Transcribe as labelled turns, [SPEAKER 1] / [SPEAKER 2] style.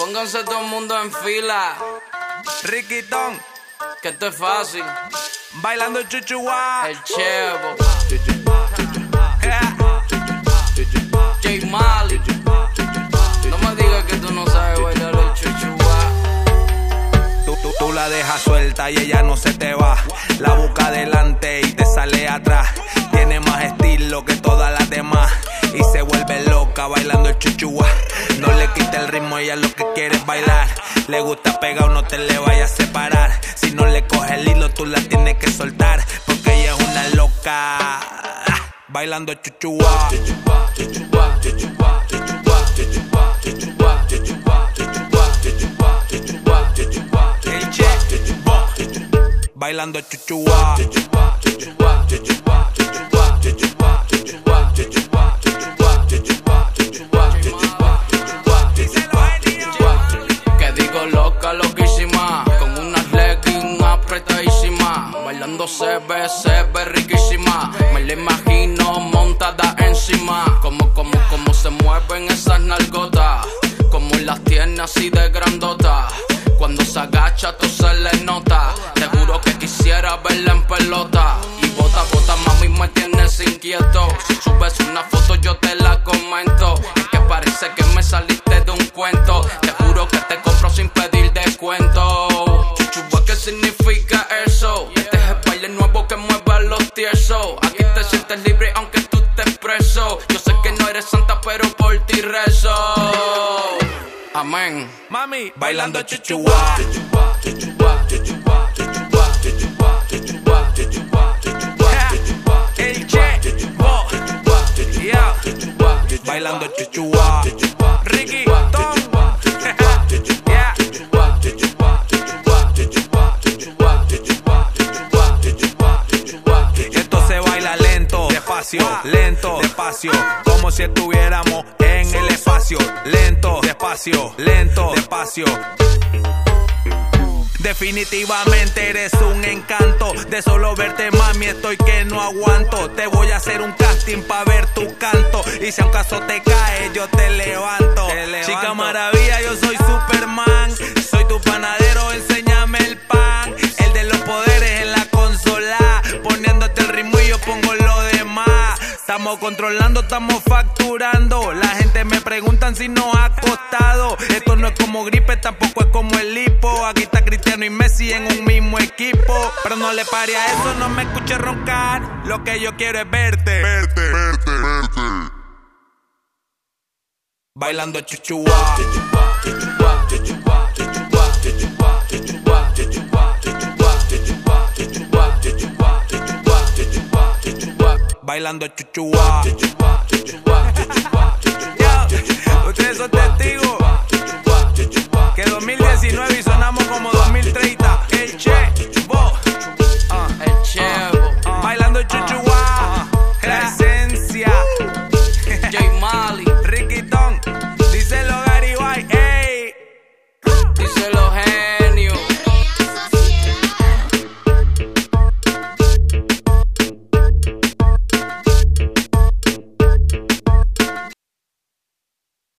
[SPEAKER 1] Pónganse todo el mundo en fila.
[SPEAKER 2] Riquitón,
[SPEAKER 1] Que esto es fácil.
[SPEAKER 2] bailando chuchuá.
[SPEAKER 1] El Chevo. J Mali. No me digas que tú no sabes bailar el chuchuá.
[SPEAKER 2] Tú la dejas suelta y ella no se te va. La busca adelante y te sale atrás. Tiene más estilo que todas las demás y se vuelve loca bailando el chuchuá. No le quita el ritmo, ella lo que quiere es bailar. Le gusta pegar, no te le vayas a separar. Si no le coge el hilo, tú la tienes que soltar, porque ella es una loca bailando el chuchuá. Bailando chuchuá.
[SPEAKER 1] Que digo loca, loquísima, con unas leggings apretadísimas, bailando se ve riquísima. Me la imagino montada encima, como se mueven esas nalgotas, como las tiene así de grandota. Cuando se agacha todo se le nota. Te juro que quisiera verla en pelota. Y bota, mami, me tienes inquieto. Si subes una foto yo te la comento. Es que parece que me saliste de un cuento. Te juro que te compro sin pedir descuento. Chuchuá, ¿qué significa eso? Este es el baile nuevo que mueve a los tiesos. Aquí te sientes libre aunque tú estés preso. Yo sé que no eres santa pero por ti rezo. Amén.
[SPEAKER 2] Mami, bailando chuchuá. El Chevo, yeah. Bailando chuchuá. Riquitón, yeah. Esto se baila lento, despacio, lento, despacio, como si estuviéramos en el espacio. Lento, despacio, lento, despacio. Definitivamente eres un encanto. De solo verte, mami, estoy que no aguanto. Te voy a hacer un casting pa' ver tu canto. Y si a un caso te cae, yo te levanto. Chica maravilla, yo soy Superman. Soy tu panadero, enséñame el pan. El de los poderes en la consola, poniéndote el ritmo y yo pongo lo demás. Estamos controlando, estamos facturando. La gente me preguntan si nos ha costado. Esto no es como gripe, tampoco es como el hipo. Aquí está Cristiano y Messi en un mismo equipo. Pero no le pare a eso, no me escuches roncar. Lo que yo quiero es verte. Bailando chuchuá. Bailando chuchuá. Ustedes son testigos que 2019 y sonamos como 2030. El Chevo,
[SPEAKER 1] El Chevo.
[SPEAKER 2] bailando chuchuá. La esencia.
[SPEAKER 1] J Mali.
[SPEAKER 2] Riquitón, díselo Gary White, ey.
[SPEAKER 1] Díselo, gente.